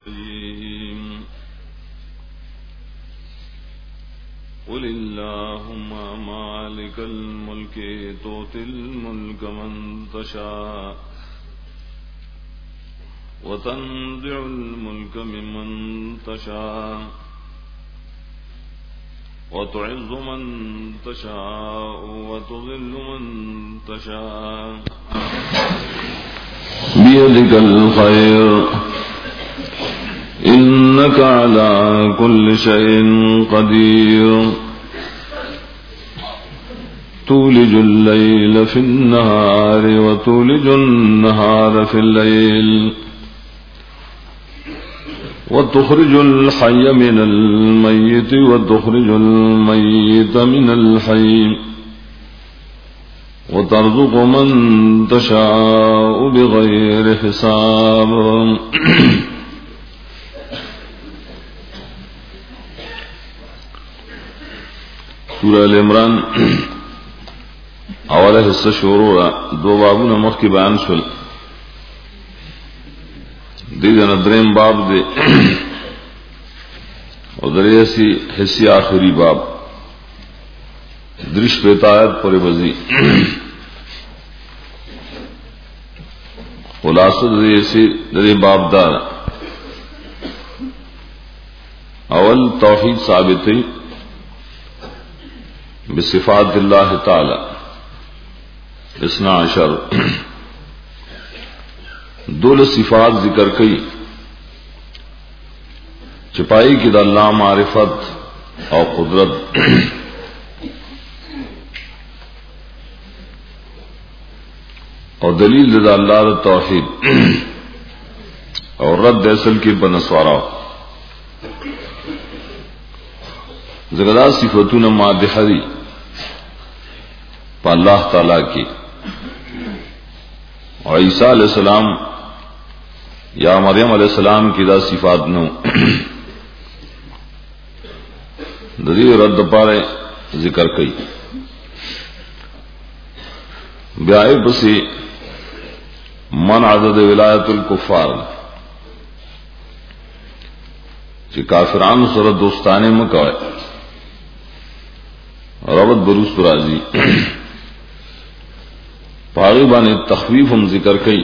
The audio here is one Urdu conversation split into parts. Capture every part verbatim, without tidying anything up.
قل اللهم مالك الملك تؤتي الملك من تشاء وتنزع الملك ممن تشاء وتعز من تشاء وتذل من تشاء بيدك الخير إنك على كل شيء قدير تولج الليل في النهار وتولج النهار في الليل وتخرج الحي من الميت وتخرج الميت من الحي وترزق من تشاء بغير حساب. سورہ ال عمران اولا حصہ شروع دو بابوں مخ کی بیان شل دی جن دریم باب دے اور دریسی حصی آخری باب درش پیتایت پر بزی خلاصہ دریسی دریم باب دار اول توحید ثابتی بصفات اللہ تعالی اثنا عشر دول صفات ذکر کئی چپائی کی دا اللہ معرفت اور قدرت اور دلیل دا اللہ دا توحید اور رد اصل کی بنسوارا زگدہ صفتون مادحہ دی پا اللہ تعالی کی اور عیسیٰ علیہ السلام یا مریم علیہ السلام کی دا صفات نو دری رد پارے ذکر کئی بیائے پسی من عدد ولایت الکفار چی کافران سر دوستانے مکوئے ربط بروس رازی پاغیبان تخویف ہم ذکر کئی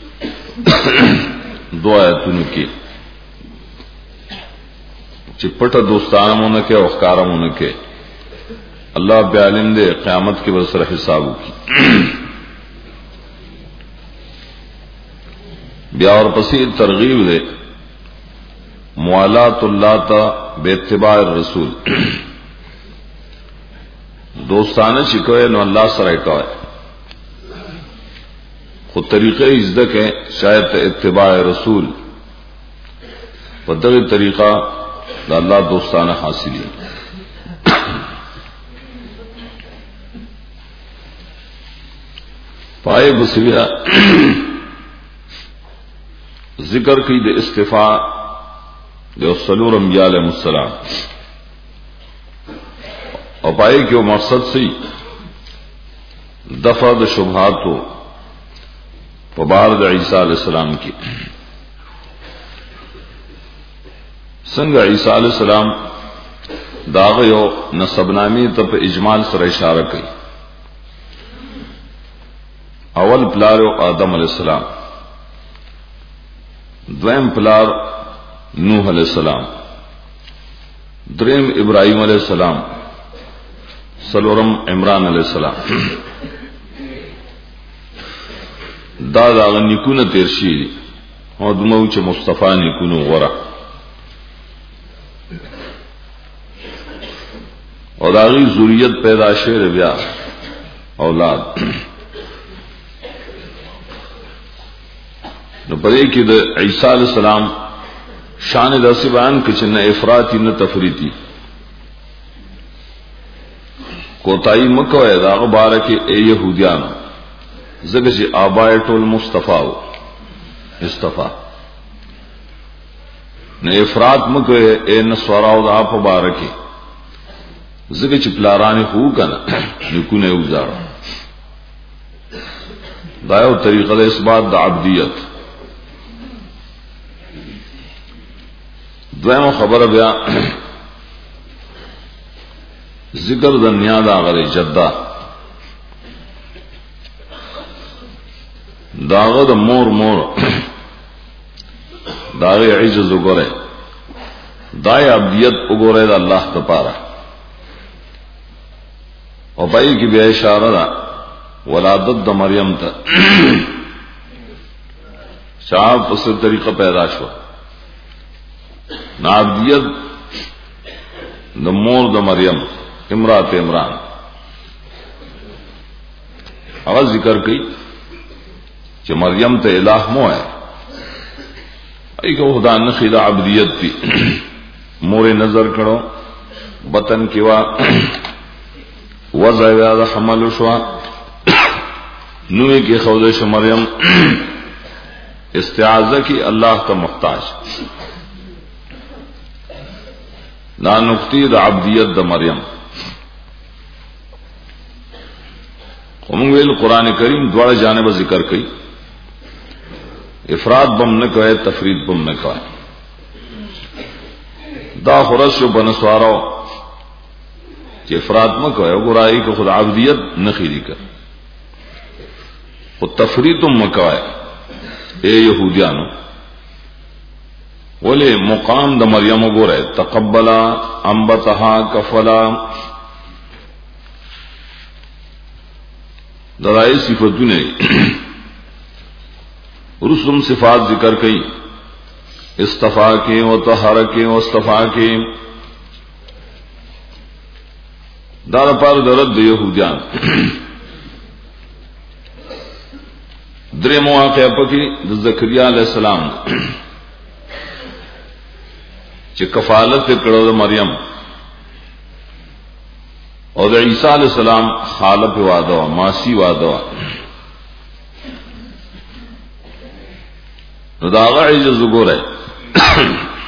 دو آیتون کی چپٹا دوستانہ مونکے اخکارہ مونکے اللہ بعلم دے قیامت کے بسر حسابو کی بیا اور پسی ترغیب دے موالات اللہ تا بے اتباع الرسول دوستانہ چکوئے نو اللہ سرائکوئے خود طریقہ ازدک ہے شاید اتباع رسول پدغی طریقہ دا اللہ دوستانہ حاصلی پائے بسویہ ذکر کی دے استفاع دے صلور انبیاء علیہ السلام اور پائے کہ وہ مقصد سے دفع د شبہات ہو پبارد عیسیٰ علیہ السلام کی سنگ عیسیٰ علیہ السلام داغیو نصب نامی تب اجمال سر اشارہ کی اول پلارو آدم علیہ السلام دویم پلار نوح علیہ السلام دریم ابراہیم علیہ السلام سلورم عمران علیہ السلام دا دا نکون تیرشی اور دموچ مصطفیٰ نکون غرہ اور داغی ذریت پیدا شیر بیا اولاد نو پدے کی دا عیسیٰ علیہ السلام شان دا سی بیان کچھ نہ افراطی نہ تفریطی کوتائی مکو ہے داغ بارک اے یہودیان زگر چی آبائے ٹول مصطفیٰ ہو استفا نہ افراط مکو ہے اے نسوراو دا آپ بارکی زگر چی پلارانی خو کنا نکونے اوزارا دایو طریقہ دا اس بات دا عبدیت دویم خبر بیا ذکر دنیا دا غری جدہ داغد مور مور داغی عجز اگورے دائی عبدیت اگورے دا اللہ تپارا اور بھائی کی بے اشارہ دا ولادت دا مریم تا شاہ پس طریقہ پیدا شو نا عبدیت دا مور دا مریم امرات عمران اگر ذکر کی کہ مریم تے الہ مو ہے ای کہ خدا نخی دا عبدیت تی مور نظر کرو بطن کیوا وضع دا حمل شوا نوے کی خودش مریم استعاذہ کی اللہ کا محتاج نا نقطی دا عبدیت دا مریم قمویل قرآن کریم دوڑ جانب ذکر کی افراد بم نہ کہے تفرید بم نہ کہے دا خرش جو بنسوارو کہ افراد نہ کہے گرائی کہ خود عبدیت نہ خیری کر خود تفرید تم نہ کہے اے یہودیانو بولے مقام دا مریم گورے تقبلا انبتہا کفلا درائی صفتوں نے رسم صفات ذکر کئی استفا کے و طہر کے و استفا کے دار پار درد یہودیان درے مواقع پکی زکریا علیہ السلام چی کفالت کرو دا مریم اور دا عیسیٰ علیہ السلام خالق وعدہ ماسی وعدہ نو داغا عجز گو رہے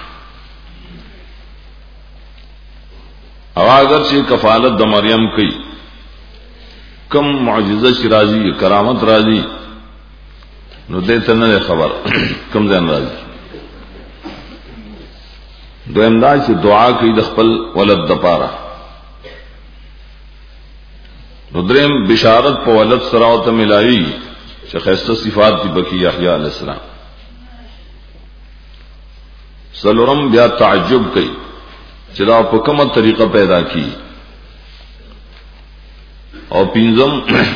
او اگر چی کفالت دا مریم کی کم معجزہ چی راضی کرامت راضی نو دیتا نہ خبر کم زین راضی دو امداد چی دعا کی دخپل ولد دپارا نو درم بشارت پا ولد سراوت ملاوی چی خیستہ صفات دی بکی یحییٰ علیہ السلام سلورم بیا تعجب کئی چلا پا کم طریقہ پیدا کی اور پینزم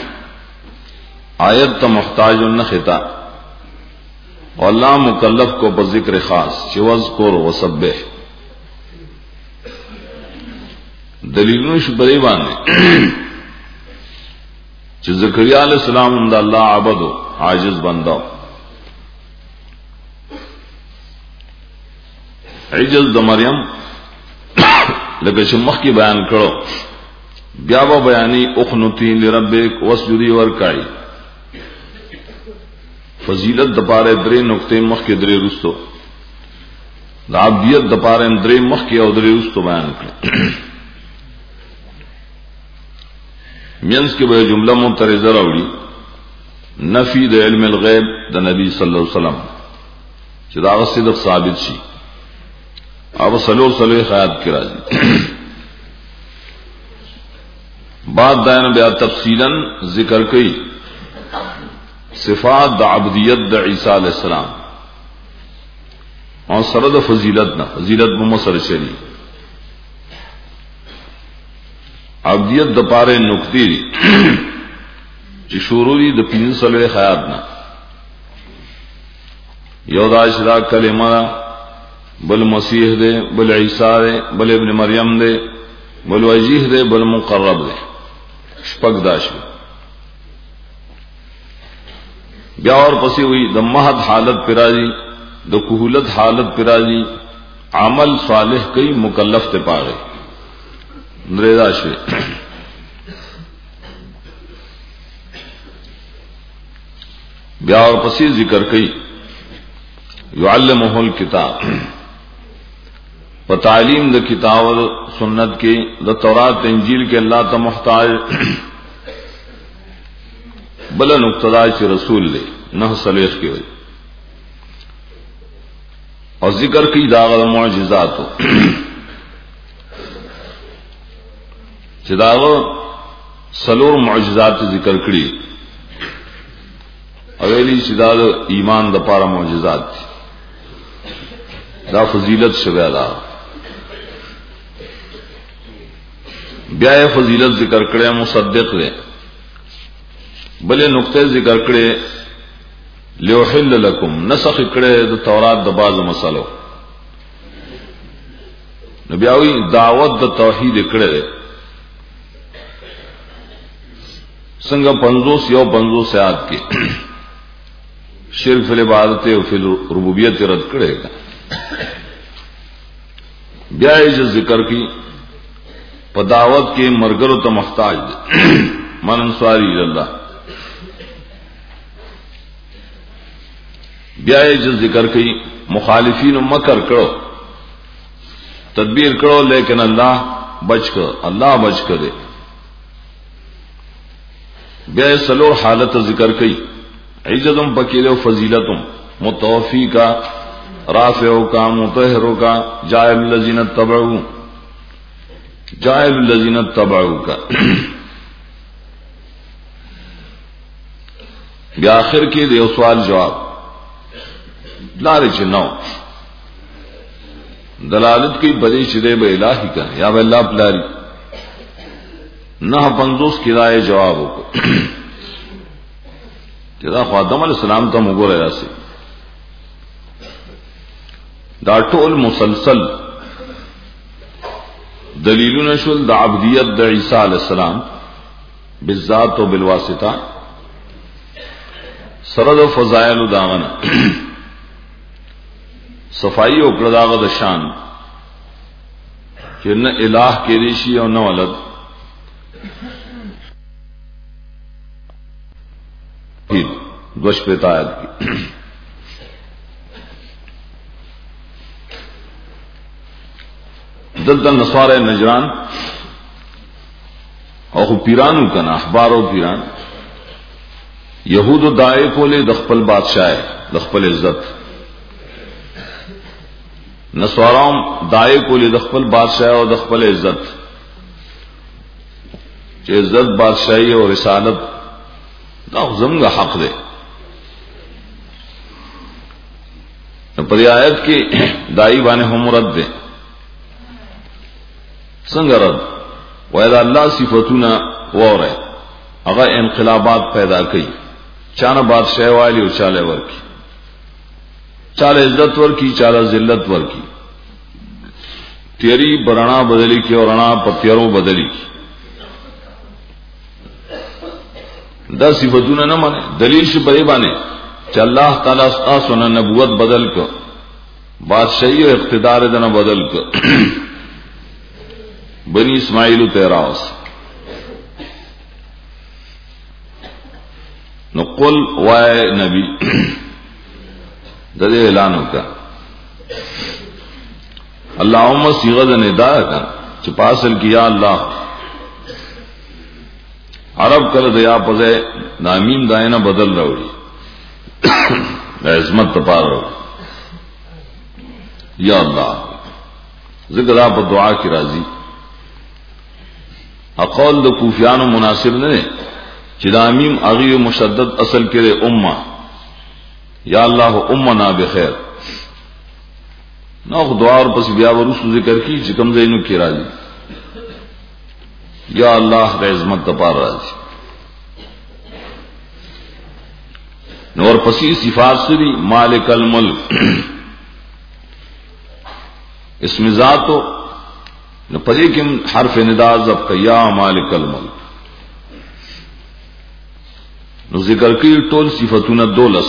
آیت تا محتاج نخطا اور اللہ مکلف کو بذکر خاص چوز کور و سبح دلیلوں شبری بانے چھ زکریا علیہ السلام اندہ اللہ عبدو عاجز بندہ عجز دا مریم لکہ شمخ کی بیان کرو بیابا بیانی اخنتی لربک وسجدی ورکائی فضیلت دپارے درے نقطے مخ کے درے رستو دا عبدیت دپارے درے مخ کے او درے رستو بیان کرو مینس کے بے جملہ مترزہ روڑی نفی دا علم الغیب دا نبی صلی اللہ علیہ وسلم چدا صدق ثابت شی اب سلو سلو خیات کی راضی بعد دائن بیا تفصیلا ذکر کئی صفات دا عبدیت دا عیسیٰ علیہ السلام اور سرد فضیلت نا فضیلت بمسر شری عبدیت دا پارے نکتی چی شوروری دا پین سلو خیات نا یودا شرا کلمہ بل مسیح دے بل عیسیٰ دے بل ابن مریم دے بل وجیح دے بل مقرب دے شپک داشو بیا اور پسی ہوئی دا مہد حالت پرازی دا کہولت حالت پرازی عمل صالح کئی مکلف تے پاگے درے داشوے بیا اور پسی ذکر کئی یعلمہ الکتاب و تعلیم دا کتاب و سنت کی دا تورات انجیل کے اللہ تا محتاج بلا نقتدائی چی رسول لے نہ سلیخ کی ہوئی اور ذکر کی داغ معجزات چداغ سلور معجزات ذکر کری اویلی چداغ ایمان دا پارا معجزات دا فضیلت شبہ دا بیائے فضیلت ذکر کرے مصدق لے بلے نقطے ذکر کرے لیوحل لکم نسخ کرے دا تورات دا باز مسئلو نبیاوی دعوت دا توحید کرے سنگا پنزوس یو پنزوس آیات کی شرک فی العبادت و فی الربوبیت رد کرے گا بیائے جو ذکر کی پداوت کے مرگر و تمحتاج من انصاری اللہ بیائے جو ذکر کی مخالفین مکر کرو تدبیر کرو لیکن اللہ بچ کر اللہ بچ کرے بیائے سلور حالت ذکر کی عزتم پکیلے و فضیلتم متوفی کا رافعو کا مطہرو کا جائل الذین اتبعو جائل الذین اتبعو کا بآخر کی دیو سوال جواب لارے چنو دلالت کی بدی چدے بے الہی کا یا بے اللہ پلاری نہ پنزوس کی رائے جواب ہو جدا خادم علیہ السلام تا مگو رہا سی دا ټول مسلسل دلیلون شل دا عبدیت دا عیسیٰ علیہ السلام بالذات و بالواسطہ سرد و فضائل و داغن صفائی و کرداغ دا شان کہ نہ الہ کے ریشی اور نہ ولد دوش پیتایت کی دلتا نصارہ نجران اور پیرانو کنا احبار و پیران یہود و دائے کو لے دخپل بادشاہ دخپل عزت نصاراؤں دائے کو لے دخپل بادشاہ اور دخپل عزت کہ عزت بادشاہی اور رسالت دا زمگا حق دے پر آیت کی دائی بانے ہم رد دے سنگ رد ویدہ اللہ صفتونا وور ہے اگر انقلابات پیدا کی چانا بادشاہ والی اور چالے ور کی چال عزت ور کی چال ذلت ور کی تیری برنا بدلی کی اور رنا پتیروں بدلی کی دا صفتونا نہ مانے دلیل سے بڑے بانے کہ اللہ تعالیٰ سنا نبوت بدل کر بادشاہی و اقتدار دنا بدل کر بنی اسماعیل تیراس نقل وائے نبی ددے اعلانوں کا اللہم صیغہ ندا کا چپاسل کیا اللہ عرب کر دیا پزے نامیم دائنا بدل روڑی عظمت تپار رو یا اللہ ذکر آپ دعا کی راضی اقول د کوفیان و مناسب نے چدامیم اغی مشدد اصل کرے امہ یا اللہ امنا بخیر نہ دعا اور پس بیا ورس ذکر کی چکم زینو کی راضی یا اللہ عظمت تپار راضی اور پسی صفات سری مالک الملک اسم ذات ہو نہ پدے کم حرف ندا ضبط یا مالک الملک نو ذکر کی ٹول صفتون دولس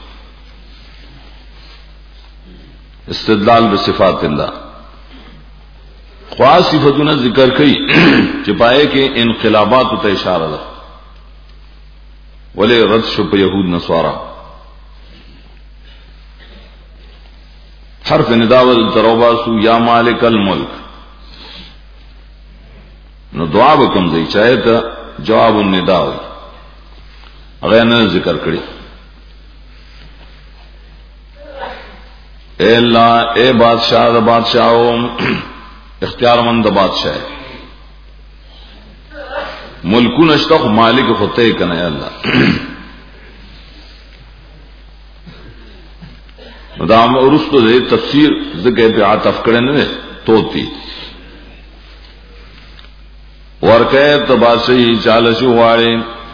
استدلال بصفات اللہ خواص صفتون ذکر کی چپائے کے انقلابات تا اشارہ دا ولے رد شپ یہود نصارا حرف نداول تروباسو یا مالک الملک نو دعا بکم دی چاہے تا جواب الندا ہوئی غیر نے ذکر کری اے اللہ اے بادشاہ دا بادشاہوں اختیار مند بادشاہ ملکو نشتخ مالک ہوتے کنے اللہ دام رستو دے تفسیر ذکر پہ عطف کرنے توتی ورکے تباسئی چالشی وارے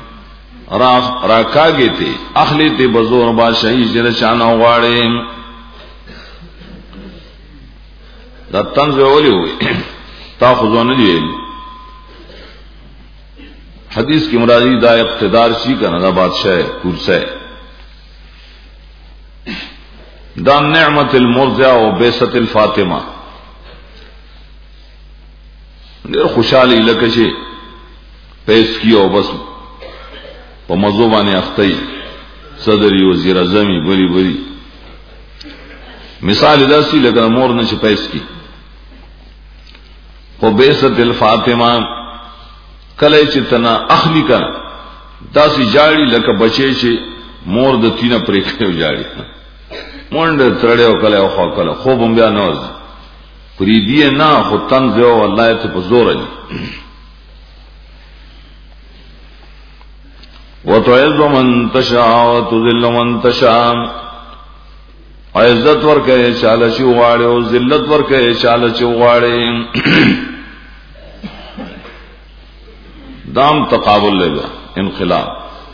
راکا گے تے اخلی تے بزور بادشاہی جر چانا وارے دا تنز اولی ہوئی تاخذون لیل حدیث کی مرادی دا اقتدار شی کا نا بادشاہ کرسے دا نعمت المرضع و بیست الفاطمہ دیر خوشحالی لکشے پیس کیا بس پا مذوبان اختی صدری وزیر اعظمی بری بری مثال داسی لکن مور نچ پیس کی و بیست الفاطمہ کلے چتنا اخلی کا داسی جاڑی لکا بچے چے مور د تینا پریکھنے جاڑی مونڈ ترڑے و کلے و خواہ کلے خوب ہم بیا نوز پریدیے نا خود تنز و اللہ تے پزور علی وَتُعِزُّ مَن تَشَاءُ وَتُذِلُّ مَن تَشَاءُ عزت ورکے چالشی اغاڑے و ذلت ورکے چالشی اغاڑے دام تقابل لے گا انقلاب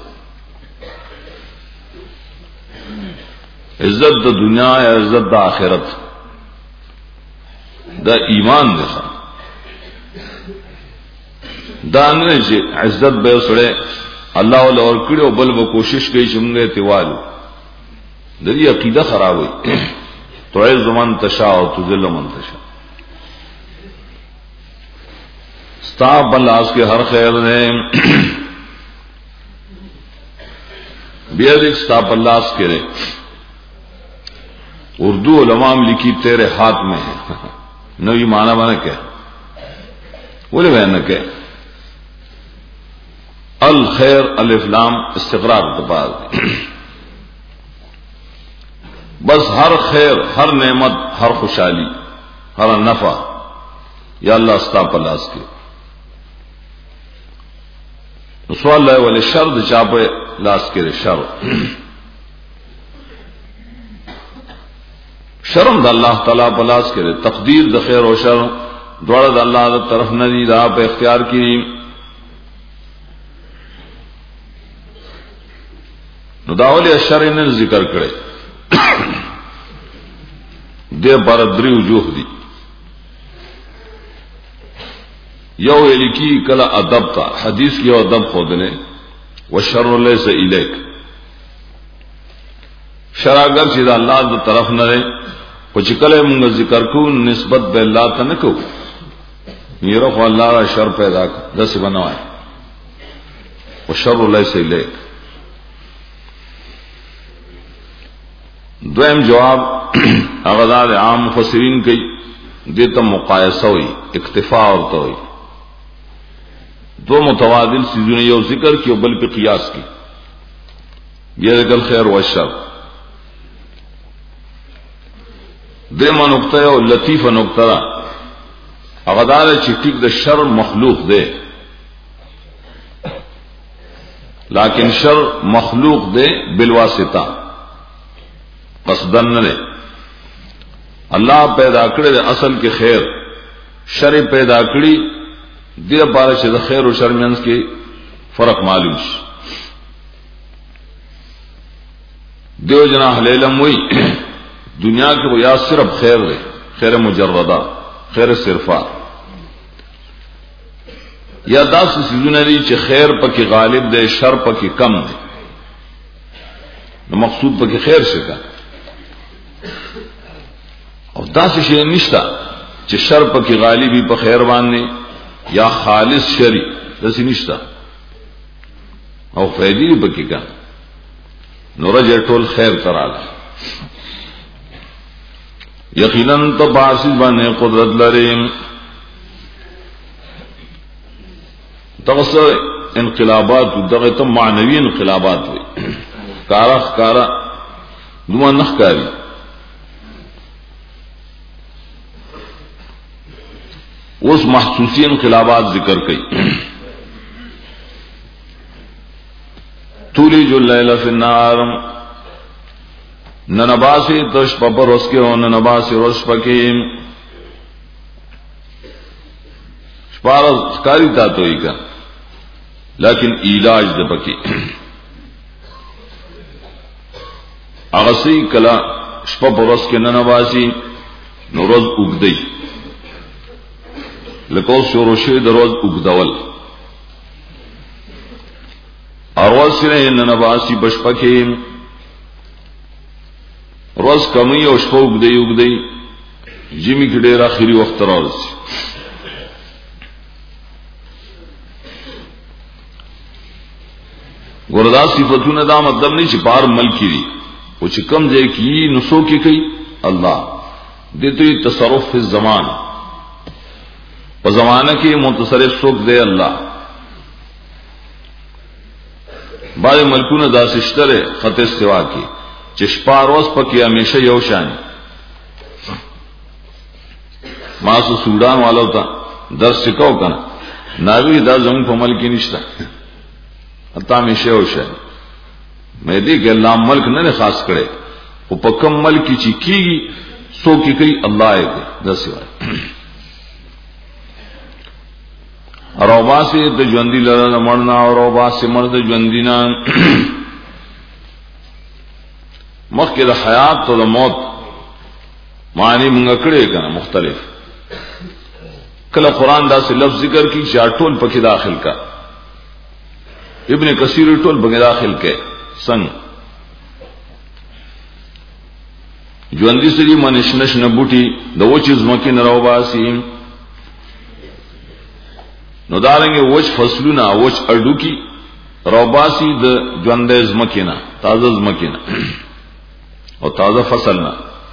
عزت دا دنیا یا عزت دا آخرت دا ایمان دیکھا دا انگنے چے عزت بے سڑے اللہ والا اور کڑے و بل و کوشش گئی چمگے تیوالو دری عقیدہ خراب ہوئی تو عز من تشاء و تذل من تشاء ستاب بلاس کے ہر خیر نے بیادک ستاب بلاس کے رے اردو علماء لکھی تیرے ہاتھ میں ہے نوی معنی بنا کہ بولے بہن کہ الخیر الف لام استقرار کے بعد بس ہر خیر ہر نعمت ہر خوشحالی ہر نفع یا اللہ ستاب بلاس کے سوال اللہ والے شر چاپے لاس کے شر شرم دا اللہ تعالیٰ پلاس کرے تقدیر دا خیر و شر دوڑا دا اللہ دا طرف ندی دا پہ اختیار کی نداولی الشر انہیں ذکر کرے دے باردری وجوہ دی یو لکی کلا ادب تا حدیث کی ادب خود نے والشر لیس الیک شراگر چیز اللہ دا طرف نہ رہے کچھ کلے منگا ذکر کو نسبت بے اللہ تا نکو یہ رخو اللہ را شر پیدا کر دس بنوائے والشر لیس الیک دویم جواب اغدار عام مفسرین کی دیتا مقایسہ ہوئی اکتفا اور توئی دو متوادل چیزوں نے یہ ذکر کی اور بل پہ قیاس کی یہ ذکر خیر و شر دیما نقطہ اور لطیفہ نقطہ اغدار چٹک دا شر مخلوق دے لیکن شر مخلوق دے بالواسطہ قصدن نہ اللہ پیدا کرے دے اصل کے خیر شر پیدا کری دیر پارا چیز خیر و شر منز کے فرق معلوم شی دیو جنا حلیلم ہوئی دنیا کے وہ یا صرف خیر دے خیر مجردہ خیر صرفہ یا داس سیزون دی چی خیر پکی غالب دے شر پکی کم دے مقصود پکی خیر شکا اور داس شیئے نشتا چی شر پکی غالبی پا خیر باندے یا خالص شری دسی نشتا او فیدی پکی کا نورج ٹول خیر کرا یقیناً تو باسی بانے قدرت لریم تغسر انقلابات دغه معنوی انقلابات ہوئی کارا کارا دو نخ کاری اس محسوسی انقلابات ذکر کئی. تولج اللیل فی النہار، ننباسی تش پپر اس کے ہو ننباسی رش پکی شپارا کاری تا تو ہی کا لیکن علاج د پکی اغسی کلا شپا پرس کے ننباسی نو روز اگدئی لکو شوروشی د روز اگدول اروز سنے ننباسی بشپکی روز کمی او شپا اگدئی اگدئی جمی کی ڈیر آخری وقت راز گردا صفتوں دا مطلب نہیں چپار ملکی دی وہ چکم جے کی نسو کی کئی اللہ دیتے تصرف فی الزمان و زمانہ کی متصرف سوک دے اللہ. بعض ملکون دا سشتر خط استوا کی چشپا روز پکی ہمیشہ یوشانی ماسو سوڈان والا ہوتا درس سکھاؤ کنا ناوی دا زمین پا ملکی نشتا حتی ہمیشہ یوشانی. میں دیکھ کہ اللہ ملک نہ خاص کرے وہ پکم ملک کی چیکی گی سو کی کئی اللہ آئے گے دس سوائے اور اوبا سے جوندی لڑنا مرنا اور اوبا سے مرد جوندینا مخ کے دا حیات تو دا موت معنی منگکڑے کا مختلف کل قرآن دا سے لفظ ذکر کی چاٹول پکی داخل کا ابن کثیر ٹول پکی داخل کے سنگ جوندی سے جی منش نش نبوٹی دا وہ چیز مکی نراو باسی نو داریں گے وچ فصلونا وچ اڈو کی روباسی دا جوندیز مکینا تازز مکینا اور تازہ فصلنا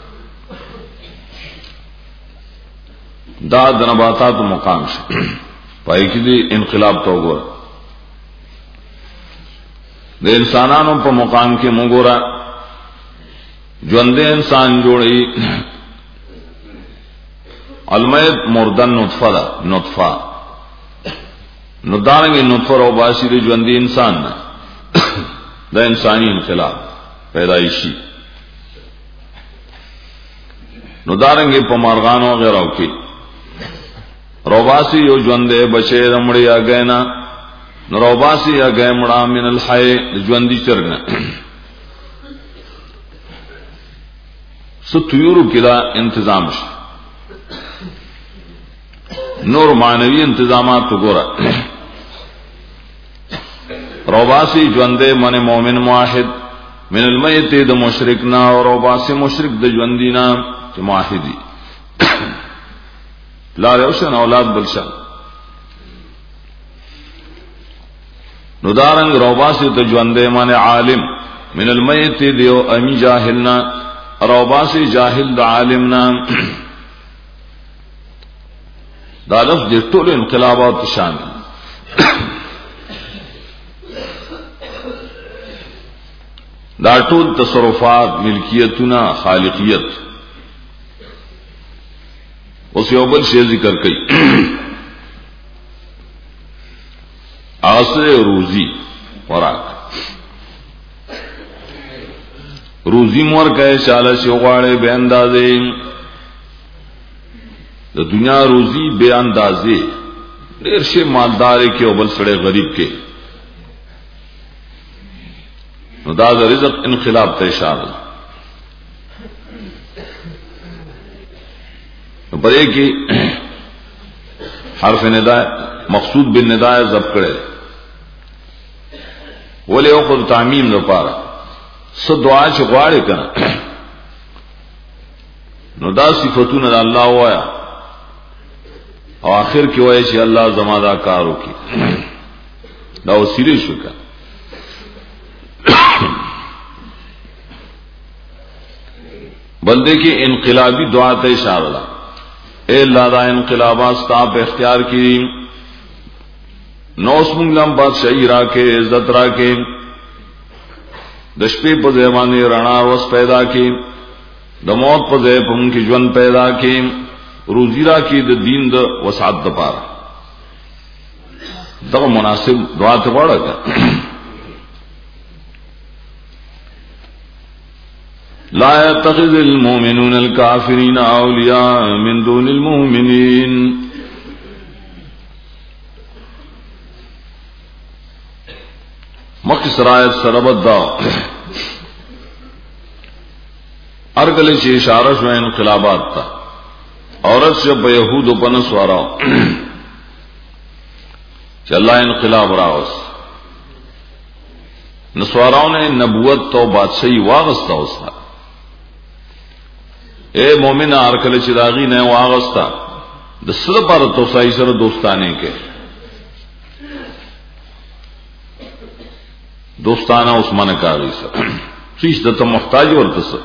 دا دنباتات مقام شا پائی کی دی انقلاب تو گورا دا انسانانوں پا مقام کے مگورا جوندے انسان جوڑی علمیت مردن نطفہ دا نطفہ ندارنگی نطفہ رو باسی دے جوندی انسان نا دا انسانی انقلاب پیدائشی ندارنگی پا مارغانو غیرہ کی روباسی یو جوندے بچے رمڑی یا گئنا نروباسی یا گئے مڑا من الحائے جوندی چرگنا ستیورو کلا انتظام شا نور معنوی انتظامات تو گورا روباسی جوندے من مومن معاہد من المیت دا مشرکنا اور روباسی مشرک دا جوندینا چا معاہدی لا روشن اولاد بلشن ندارنگ روباسی تا جوندے من عالم من المیت دیو امی جاہلنا روباسی جاہل دا عالمنا دا لفظ دے طول انقلابات شامل دا طول تصرفات ملکیتنا خالقیت اس یوبل شے ذکر کئی آسر روزی وراک روزی مور کہے چالا شغاڑے بے اندازے دا دنیا روزی بے اندازے دیر شے مالدارے کے اوبل سڑے غریب کے دا دا رزق انقلاب تیشار پر ایک ہی حرف نداء مقصود بن نداء ضبط کرے ولی او خود تعمیم دو پارا سو دعا چھ غواڑے کنا نو دا صفتون دا اللہ ہوایا اور آخر کی وائے چھ اللہ زمادہ کارو کی دا وسیلے شکا بندے کی انقلابی دعا تے اشارہ دا اے اللہ دا انقلابات ستاپ اختیار کی نوس منگلم بادشاہی راکے عزت راکے دشپی پا زیبانی رنا روس پیدا کی دموت پا زیب ان کی جون پیدا کی روزی را کی د دین د وسعت د پاره دغه مناسب دعا ته وړه لا يتخذ المؤمنون الكافرين اولیاء من دون المؤمنین. مخ سرایت سربت دا ارگل چی اشارہ شو انقلابات تا عورت سے بیہود و پنس وارا چی اللہ انقلاب راوس نسواراؤں نے نبوت تو بادشاہی واغستا اسا اے مومن ارکل چی داغی نے واغستا دسل پر تو سائی سر دوستانے کے دوستانہ عثمان کاغی سر چیز دتا محتاج ورتسر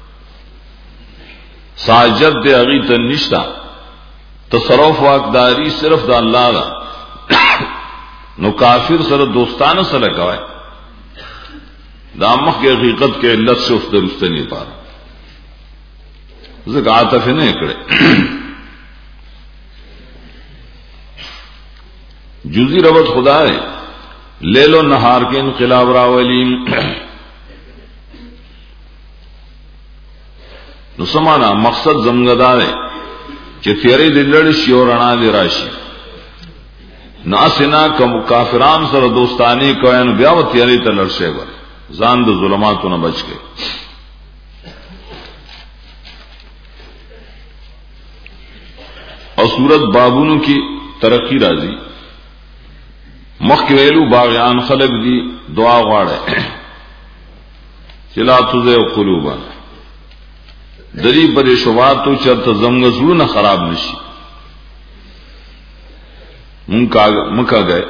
ساجد دے اغی تنشتا تصرف واقداری صرف دا اللہ دا نو کافر سر دوستانہ سلکا ہے دا مخ کے حقیقت کے علت سے اس درست نہیں پا رہا ذکر عاطف نہیں کرے جزی ربط خدا ہے لیل و نہار کے انقلاب راولیم نو سمانا مقصد زمگدار ہے کہ تیرے دلڑ شیورنا دے راشی ناسنا کم کافران سر دوستانی کوئن بیاو تیرے تلڑ شیور زان دو ظلماتو نہ بچ گئے. اور صورت بابونو کی ترقی راضی مخ کے ویلو باغیان خلق دی دعا غاڑے چلا تزے قلوبا دری پر شباتو چرت زمگزلو نہ خراب نشی مکا گئے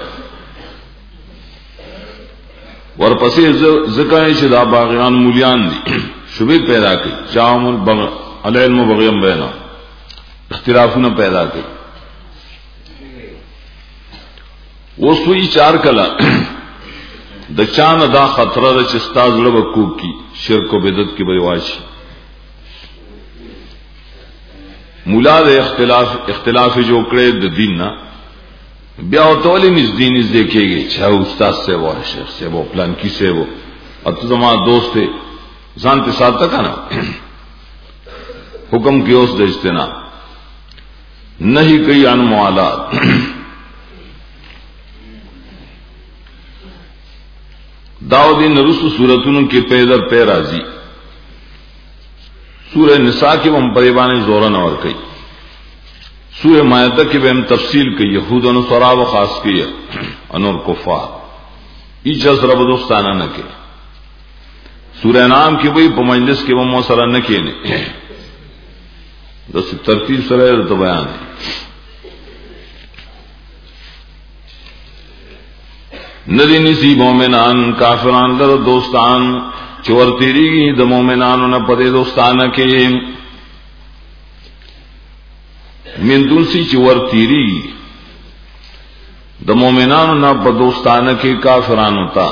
ورپسی ذکر شدا باغیان مولیان دی شبہ پیدا کی چاہم العلم بغیم بینا اختلافوں نے پیدا کی وہ سوئی چار کلا د چان دا خطرہ دا چستا زڑب کوک کی شرک و بدعت کی بریواچی مولا دے اختلاف اختلاف جو کرے د دین نا بیا تولی نس دین اس دیکھے گی چاہے استاد سے وہ شیخ سے وہ پلان کی سے وہ اب تو زمان دوست تھے زانتے ساتھ تک نا حکم کی اس دجتے نا نہیں کئی ان موالات داودین رسو سورتوں کے پیدر پہ راضی سورہ نساء کی ہم پریبان زورن اور کئی سورہ مائدہ کی ہم تفصیل کی یہود و نصارا و خاص کی انور کفار ایجاز رب دوستانہ نہ کے سورہ نام کی وہی پمجلس کی وہ موسرہ نہ کیے نے دس ترتیب سرے تو بیان ہے ندی نسی مومنان کافران در دوستان چور تیری گی د مومنان نہ پدے دوستانہ کے من دلسی چور تیری د مومنان نہ بدوستانہ کے کافران ہوتا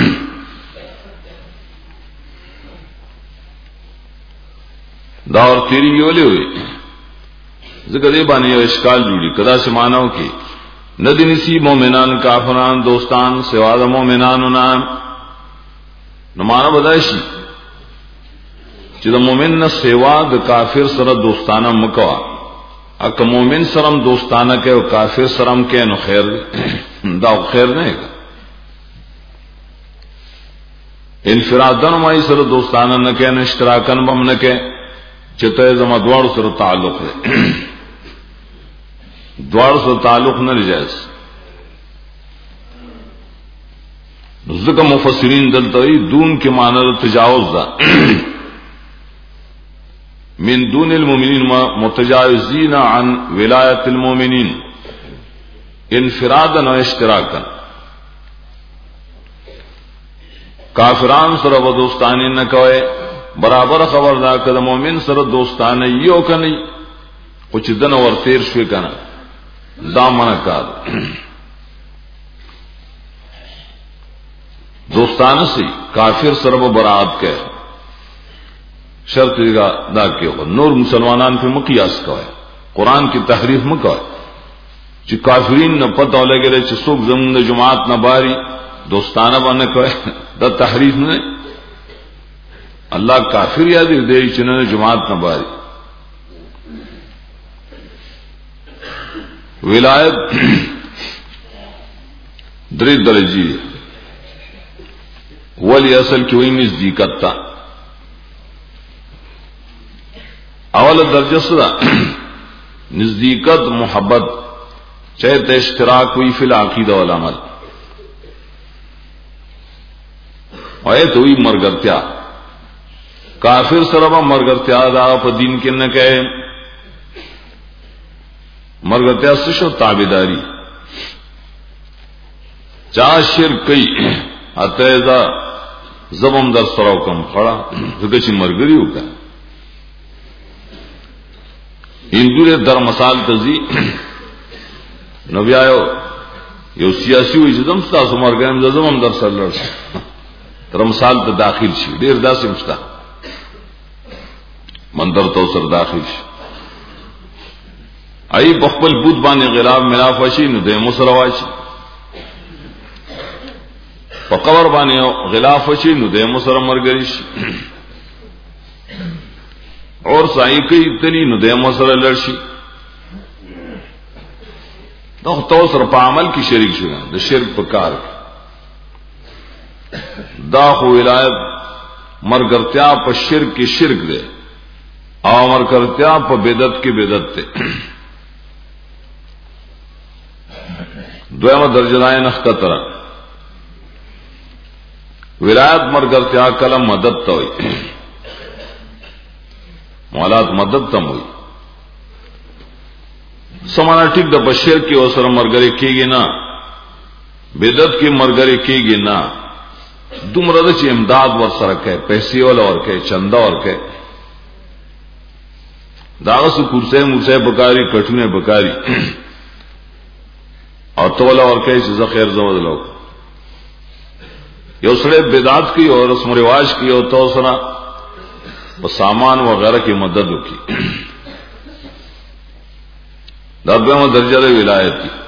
دور تیری گولے ہوئے ذکر دے بانی اشکال جوڑی کدا سے مانو کی ندی نسی مومنان کافران دوستان سوا دا مومنان نام نمانا بدائشی چی دا مومن نا سوا دا کافر سر دوستانا مکوا اکا مومن سرم دوستانا کے و کافر سرم کے نو خیر دا خیر نہیں گا انفرادن مائی سر دوستانا نکے نو اشتراکن بم نکے چتے زما دوار سر تعلق ہے دوار سے تعلق نہ جائز ذکر مفسرین دلتوی دون کے معنی تجاوز دا من دون المؤمنین متجاوزین عن ولایت المؤمنین انفرادا و اشتراکا کافران سر و دوستانی نہ کوئے برابر خبردار کہ مومن سر دوستانی یو کنی کچھ دن اور تیر شوی کنا دامن کا دوستانہ سے کافر سرب برات کے شرط دا کے ہو نور مسلمانان پہ مقیاس کا ہے قرآن کی تحریف مکو چې کافرین نه پته لګیږي چې څوک زموږ د جماعت نه باري دوستانه باندې کوي دا تحریف نه. اللہ کافر یاد دے چنن جماعت نہ باری. ولایت درې درجی ولی اصل کې وایي نزدېکت تا. اول درجه سره نزدېکت محبت چاہے اشتراک ہوئی فی العقیدہ والعمل اور تو ہوئی مرگرتیا کافر سربا مرگرتیا دا په دین کې نه کہے مرگرتیا سشو تابعداری چا شرک کئی اتیزا زبم در سراو کم خڑا زکه چې مرګري وکړه هندو در مثال تزي نو بیا یو سیاسي وي چې زم تاسو مرګم زم در سره لړ تر مثال ته داخل شي ډیر داسې مستا مندر تو سر داخل شي ای بخبل بود باندې غلاف ملاف وشي نو د مسرواشي په قبر باندې غلاف وشي نو د مسر مرګري شي اور سای کوي تلی نو د مسر لړ شي نو تو سر په عمل کې شریک شو د شرک په کار دا خو ولایت مرګرتیا په شرک کې شرک دی او مرګرتیا په بدعت کې بدعت دی. دویمه درجه لای نه خطر ولایت مرګرتیا کلم مدد ته وي مولات مدد ته وي سمانا ٹھیک د بشیر کې اوسره مرګري کېږي نه بدعت کې مرګري کېږي نه دومره د چې امداد ور سره کوي پیسې ول اور کوي چندا اور کوي داغه سو کرسه مرسه بکاری کټونه بکاری او تولا اور کوي چې زه خیر زو دلو یو سره بدعت کی اور رسم و رواج کی او تو سره په سامان وغیرہ کی مدد وکي دا به درجه د ولایت کی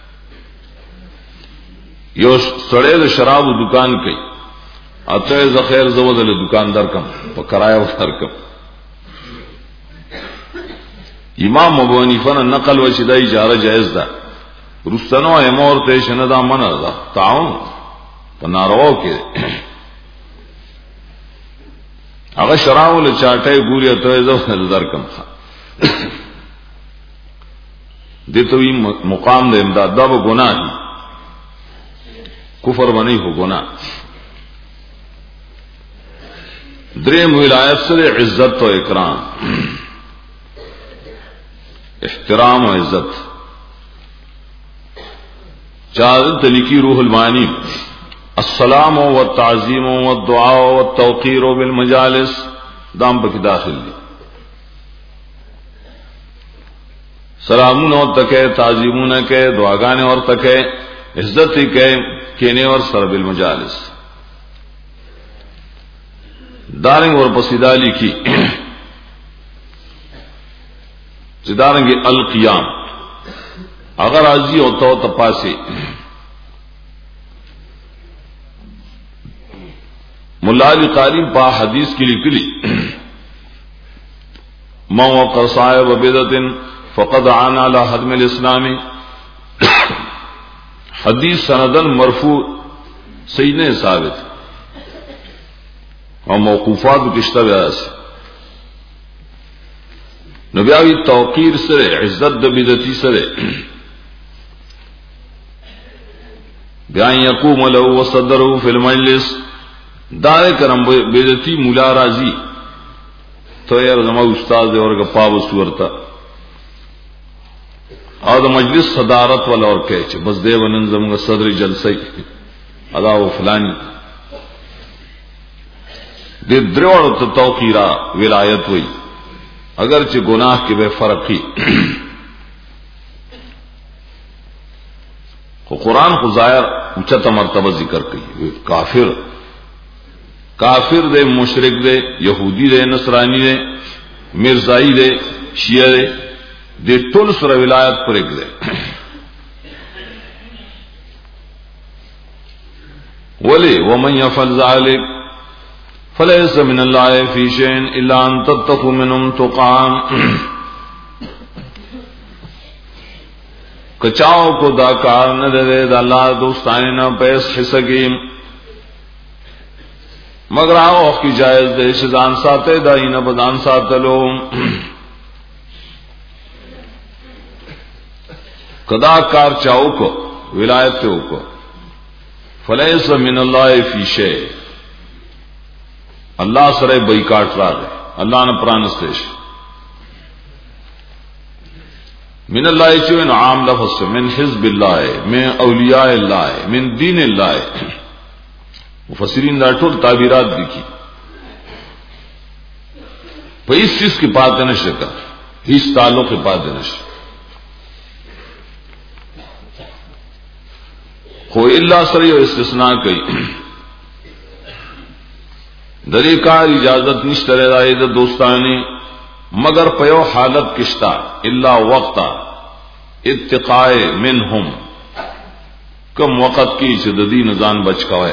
یو سړی د شراب دکان کوي اته ز خیر زو د دکاندار کم په کرایه ورکړ کم امام ابو حنیفه نقل و شدا اجاره جائز ده رستنو امور ته شنه دا منع ده تعاون په ناروا کې هغه شراب له چاټه ګوري ته زو در کم دته وی مقام د امداد دا به ګناه دي کفر باندې هو ګناه. دریم ولایت سره عزت او اکرام احترام و عزت چار تلکی روح المعانی السلام و التعظیم و الدعاء و التوقیر بالمجالس دام پک داخل دی سلامون اور تکے تعظیمون کے دعاگانے اور تکے عزت کے کہنے اور سر بالمجالس دارنگ اور پسیدہ لکھی دارنگ القیام اگر راضی ہوتا ہو تپاسی ملا علی قاری پا حدیث کی لکلی من وقر صاحب بدعت فقد عان على حدم الاسلام حدیث سندن مرفوع صحیح نے ثابت اور موقوفات کشتہ بیاس نبیاوی توقیر سرے عزت د بدعتی سرے بیان یقوم له وصدره فی المجلس دار کرم بدعتی مولا راضی تو یار زما استاد دے اور گپا وسورتا اور د مجلس صدارت ولا اور کہ بس دے ونن زم صدر جلسے ادا و فلانی دے دروڑ تو توقیرا ولایت ہوئی اگرچہ گناہ کی بے فرق ہی قرآن کو ظاہر اونچا مرتبہ ذکر کی کافر کافر دے مشرک دے یہودی دے نصرانی دے مرزائی دے شیعہ دے دے ټول سره ولایت پر ایک دے ولی ومن یفعل ذلک فلیس من اللہ فی شیء الا ان تتقوا منهم تقام کچاؤ کو دا کار نہ دے دا اللہ دوستانے نہ پیس حسگی مگر آو کی جائز دے شدان ساتے دا ہی نہ بدان ساتلو کدا کار چاو کو ولایت تے کو فلیس من اللہ فی شیء اللہ سرے بائیکاٹ را دے اللہ نے پرانستیش من اللہ چوین عام لفظ من حزب اللہ من اولیاء اللہ من دین اللہ مفسرین دا ٹول تعبیرات دیکھی پہ اس چیز کی بات نشے کا اس تعلق کی بات نشے کوئی اللہ سری اور استثناء کئی دری کار اجازت نشترے رائے دا دوستانی مگر پیو حالت کشتا اللہ وقتا اتقائے منہم کم وقت کی شددی نزان بچ کوئے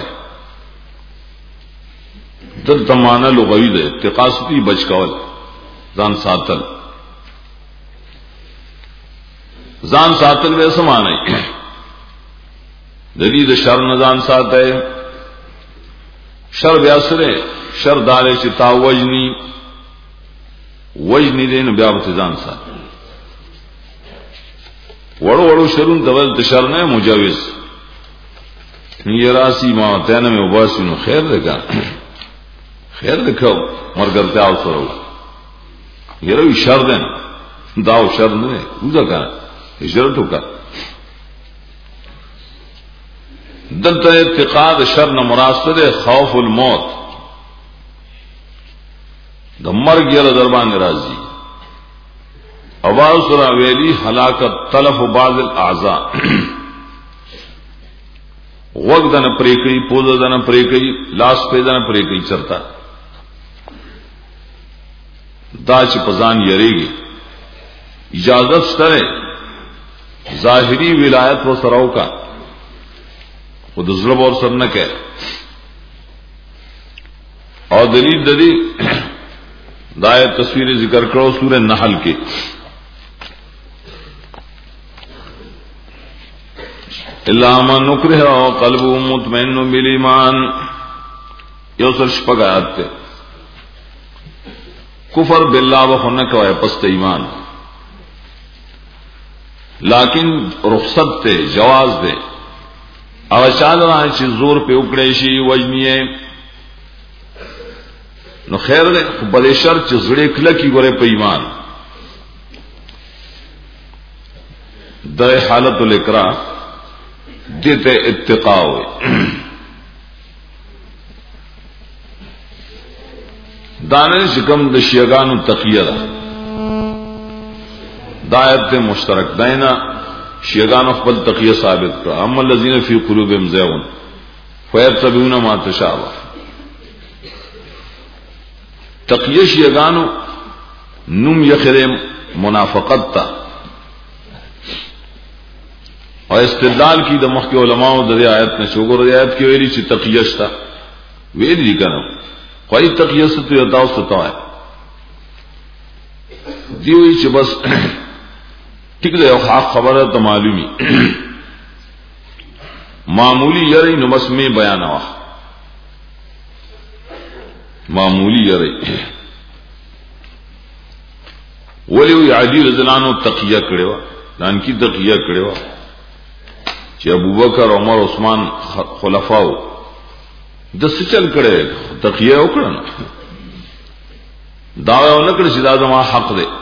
دل تمانا لغوی دے اتقاستی بچ کوئے زان ساتل زان ساتل ویسا مانے دلید شر نزان سات ہے شر بیاسرے شر دارے چتا وجنی وجنی دے نو بیابت زان سات وڑو وڑو شرون تول تشر نے مجوز یہ راسی ماں تینا میں اباسی نو خیر دکھا خیر دکھاو مرگر تیاو سرو یہ روی شر دین داو شر نے اوزا کہا ہجرتو کا دلتا اتقاد شر نہ مراسل خوف الموت دا مرگ یر دربان راضی آواز سرا ویلی ہلاکت تلف و بعض الاعضاء وق دن پریکئی پوز دن پریکئی لاس پہ دن پریکئی چرتا دا چی پزان یرے گی اجازت سترے ظاہری ولایت و سراؤ کا وہ دزرب اور سر نہ کہ اور دلیل دلی دائے تصویر ذکر کرو سورہ نحل کی اللہ من نکرہ قلب مطمئن بالایمان یہ سر شپگ آیات تے کفر باللہ وخنک وائے پست ایمان لیکن رخصت تے جواز دے اگر چال رہا ہے زور پہ اکڑے شی وجنیے نو خیر دے بڑے شر چڑے کلکی گورے پہ ایمان دے حالت الکرا دیتے اتقاء ہوئے دانے شکم دشیگان تقیہ دایت مشترک دینا شیگان اخبل تقیہ ثابت کرا اما الذین فی قلوبہم زیغ فیتبعون ما تشابہ تقیہ شیگانو نم یخر منافقت تا اور استدلال کی دمخ کے علماء در آیت نے شوگر آیت کی ویلی چی تقیش تا ویلی کنا خواہی تقیش تو یتاو ستا ہے دیوئی چی بس ٹھیک دے خاک خبر ہے تو معلومی معمولی یری نمس میں بیان ہوا معمولی یری ولی وی علی رضی اللہ عنہ تقیہ کرے وا دان کی تقیہ کرے وا کہ ابو بکر عمر عثمان خلفاء دس چل کرے تقیہ وکڑا نا دعوی نہ کرے سیدھا زما حق دے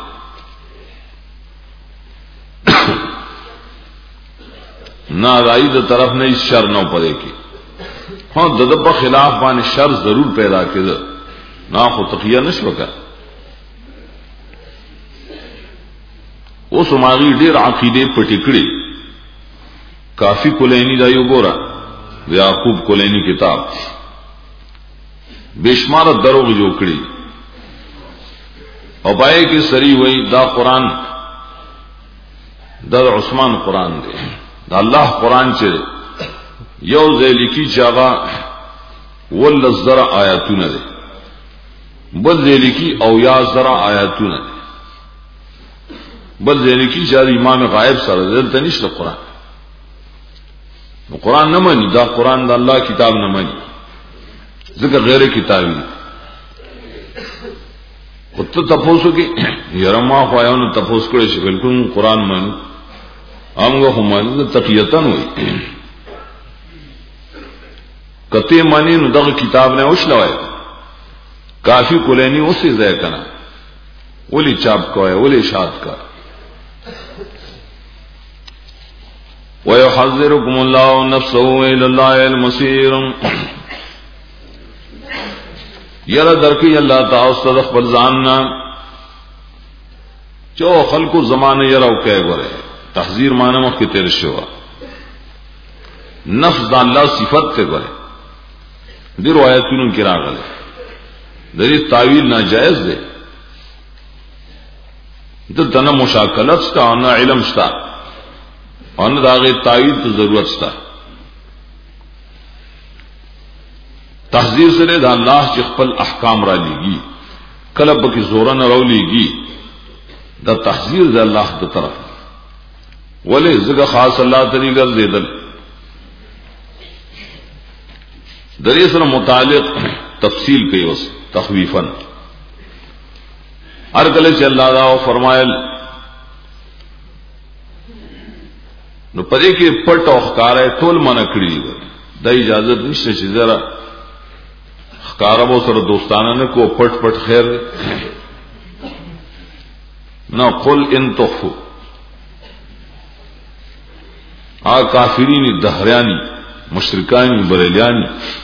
نہ رائی دا طرف نے اس شر نہ پڑے کی ہاں ددب خلاف بان شر ضرور پیدا کے نہ خو تقیہ نشو کا وہ سماغی ڈیر عقیدے پٹکڑی کافی کلینی دائیو گورا یعقوب کلینی کتاب بے شمار دروغ جو کڑی اور پائے کہ سری ہوئی دا قرآن در عثمان قرآن دے دا اللہ قرآن چرے یو ذیلی کی چاغا واللس ذرا آیاتون دے بل ذیلی کی او یا ذرا آیاتون دے بل ذیلی کی چاہ امام غائب سر دلتا نشتا قرآن قرآن نہ مانی دا قرآن دا اللہ کتاب نہ مانی ذکر غیر کتابی خود تو تپوسو کی یرما خواہوں نے تپوس کرے سے بالکل قرآن مانی ہم گو مانی تقیتن ہوئی کتے مانی نو دا کتاب نے اوش لوائے کافی کلینی اسی ضائع کنا ولی چاپ کوئے ولی شاد کا وَيُحَذِّرُكُمُ اللَّهُ نَفْسَهُ إِلَى اللَّهِ الْمَصِيرُ یرا درکی اللہ تعالی صدق بلزاننا جو خلق زمانے یراو کہے گورے تحذیر مانا مخ کی تیر شوا نفس دا اللہ صفت تے گورے دی روایتون کی راغلے دری تعویل ناجائز دے در نہ مشاکلت شتا اور نہ علم شتا اور نہ داغے تعویل تو ضرورت شتا تحذیر سے دا اللہ چی خپل احکام را لیگی کلب کی زورن رو لیگی دا تحذیر دا اللہ دا طرف ولی زگا خاص اللہ طریقہ دے دل دری سر متعلق تفصیل کئی اس تخویفاً ارکلے چی اللہ دا فرمائل نو پدے کے پٹ اوخکار ہے ٹول منع کری دا اجازت نشتے چی ذرا کاربو سر دوستانہ نے کو پٹ پٹ خیر نہ قل ان تخفو آ کافرینی دہریانی مشرکانی بریلیانی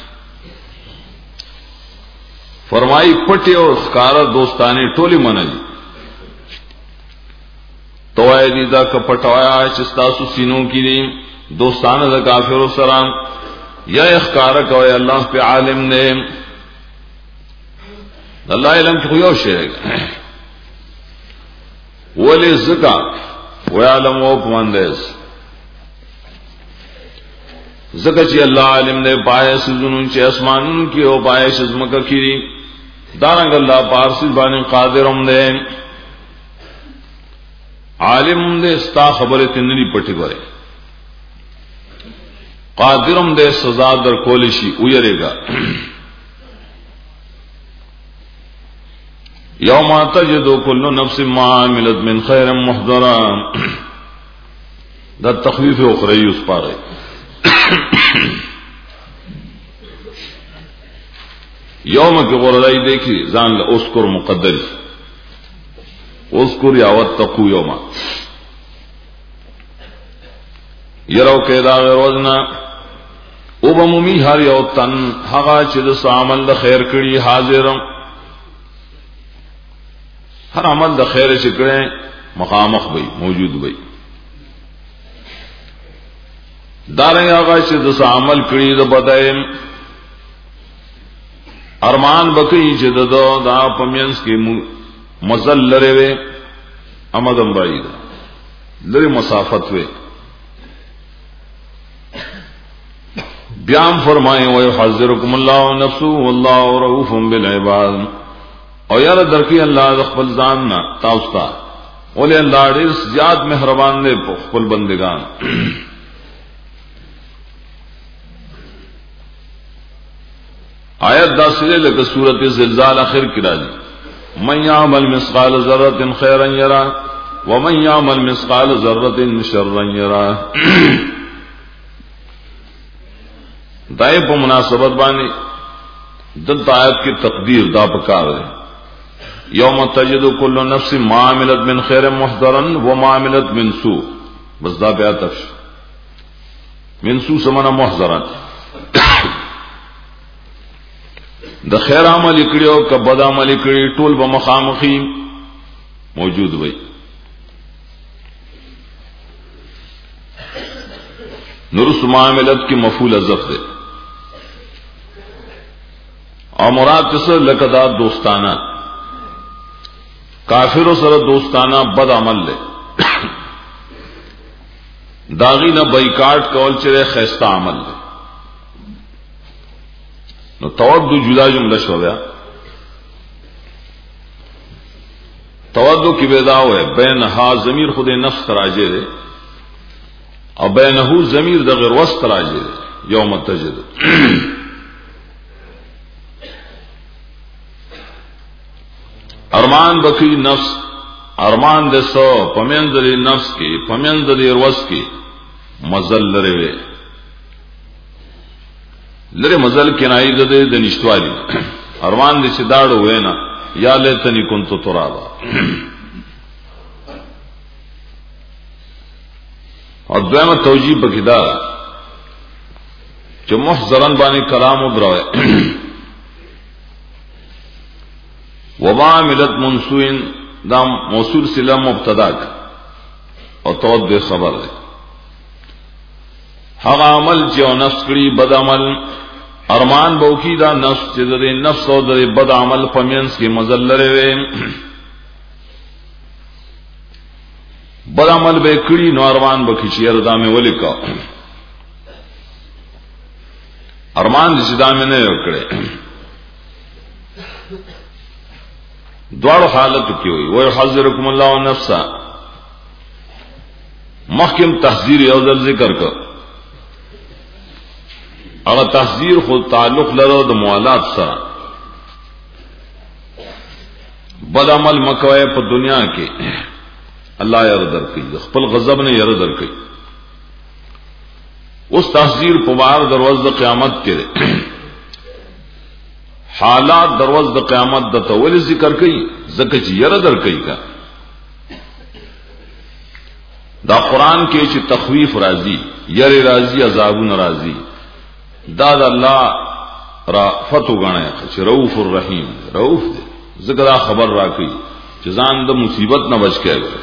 فرمائی پٹے اور خکارا دوستانے ٹولی منجی تو آئے دیدہ کا پٹوایا چستاسو سینوں کی دیں دوستانہ دا کافر و سرام یا اخکارا کوئے اللہ پہ عالم نے اللہ علم کی خویو شیرے گا ولی زکا ویعلم ووک مندیز زکا چی اللہ علم دے پائے سزنون چی اسمانون کی او پائے شزمکا کیری دارنگ اللہ پارسی بانی قادرم دے عالم دے ستا خبر تنری پٹی گورے قادرم دے سزا در کولشی اویرے گا یوم تجد کل نفس ما عملت من خیر محضرا دا تخویف اخری اس پارے یوم کی غردائی دیکھی زان اذکر مقدر اذکر یا واتقو یوم یرو قیدا غیروزنا او بمومی ہر یو تن حقا چیز سامل دا خیر کری حاضرم ہر عمل دا خیر شکریں مخامخ بھئی موجود بھئی داریں آغا چی دسا عمل کری دا بدائم ارمان بکی چی دا دا پمینس کی مزل لرے وے امدن بائی دا لرے مسافت وے بیام فرمائیں وَيُحَذِّرُكُمُ اللَّهُ نَفْسُهُ وَاللَّهُ رَءُوفٌ بِالْعِبَادِ اور یار درکی اللہ خپل ځاننا تاستا ولې الله ډېر زیات مهربان دی په خپل بندگان آیت داسره لکه سورۃ زلزال اخر کې راځي من يعمل مثقال ذره خيرا يرى ومن يعمل مثقال ذره شرا يرى دای په مناسبت باندې د آیت کی تقدیر دا پکار ہے یوم تجد کل نفس ما عملت من خیر محضرا وما عملت من سوء بس دا بیا تفش من سوء سمنا محضرا دا خیر عمل کړي او که بد عمل کړي ټول به مخامخي موجود وي نرس ما عملت کی مفعول حذف دے اور مراد سے لقدا دوستانہ کافر و سر دوستانہ بد عمل لے داغی نہ بائیکاٹ کول چرے خیستہ عمل دے نو تودو جدا جملہ شو گیا. تودو کی بیداو ہے بینہا ضمیر خود نفس تراجے دے اور بینہو ضمیر دا غیر وسط تراجے دے یوم تجد. ارمان بکی نفس ارمان دے سو پمین دے نفس کی پمین دے روس کی مزل لرے وے لرے مزل کنائی دے دے نشتوالی ارمان دے چداڑ ہوئے نا یا لیتنی کنتو ترابا. اور دویمہ توجیب بکیدہ جو محضرن بانی کلام ادروے وما ملت منسوین دا موصول سلم مبتدا کا اور توت بے خبر ہے. حق عمل چو نفس کری بد عمل ارمان بوکی دا نفس چی در نفس اور در بد عمل پمینس کی مزل لرے وے بد عمل بے کری نو ارمان بکی چی اردا میں ولکا ارمان جسی دا میں نہیں رکڑے دوار حالت کی ہوئی وَيُحَذِّرُكُمُ اللَّهُ نَفْسًا محکم تحذیر یوزل ذکر کر اگر تحذیر خود تعلق لرو دا موالات سا بد عمل مکوئے پا دنیا کے اللہ یردر کی خپل غضب نے یردر کی اس تحذیر پبار دروز قیامت کے حالات دروز د قیامت د تول ذکر کئی زکه چې یره در کئی کا دا قرآن کې چې تخویف راضی یره راضی عذاب ناراضی دا د الله را فتو غنه چې رؤوف الرحیم رؤوف دې ذکر خبر را کئی چې ځان د مصیبت نه بچ کېږي.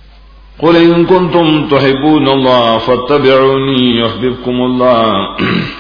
قل ان کنتم تحبون الله فاتبعوني يحببكم الله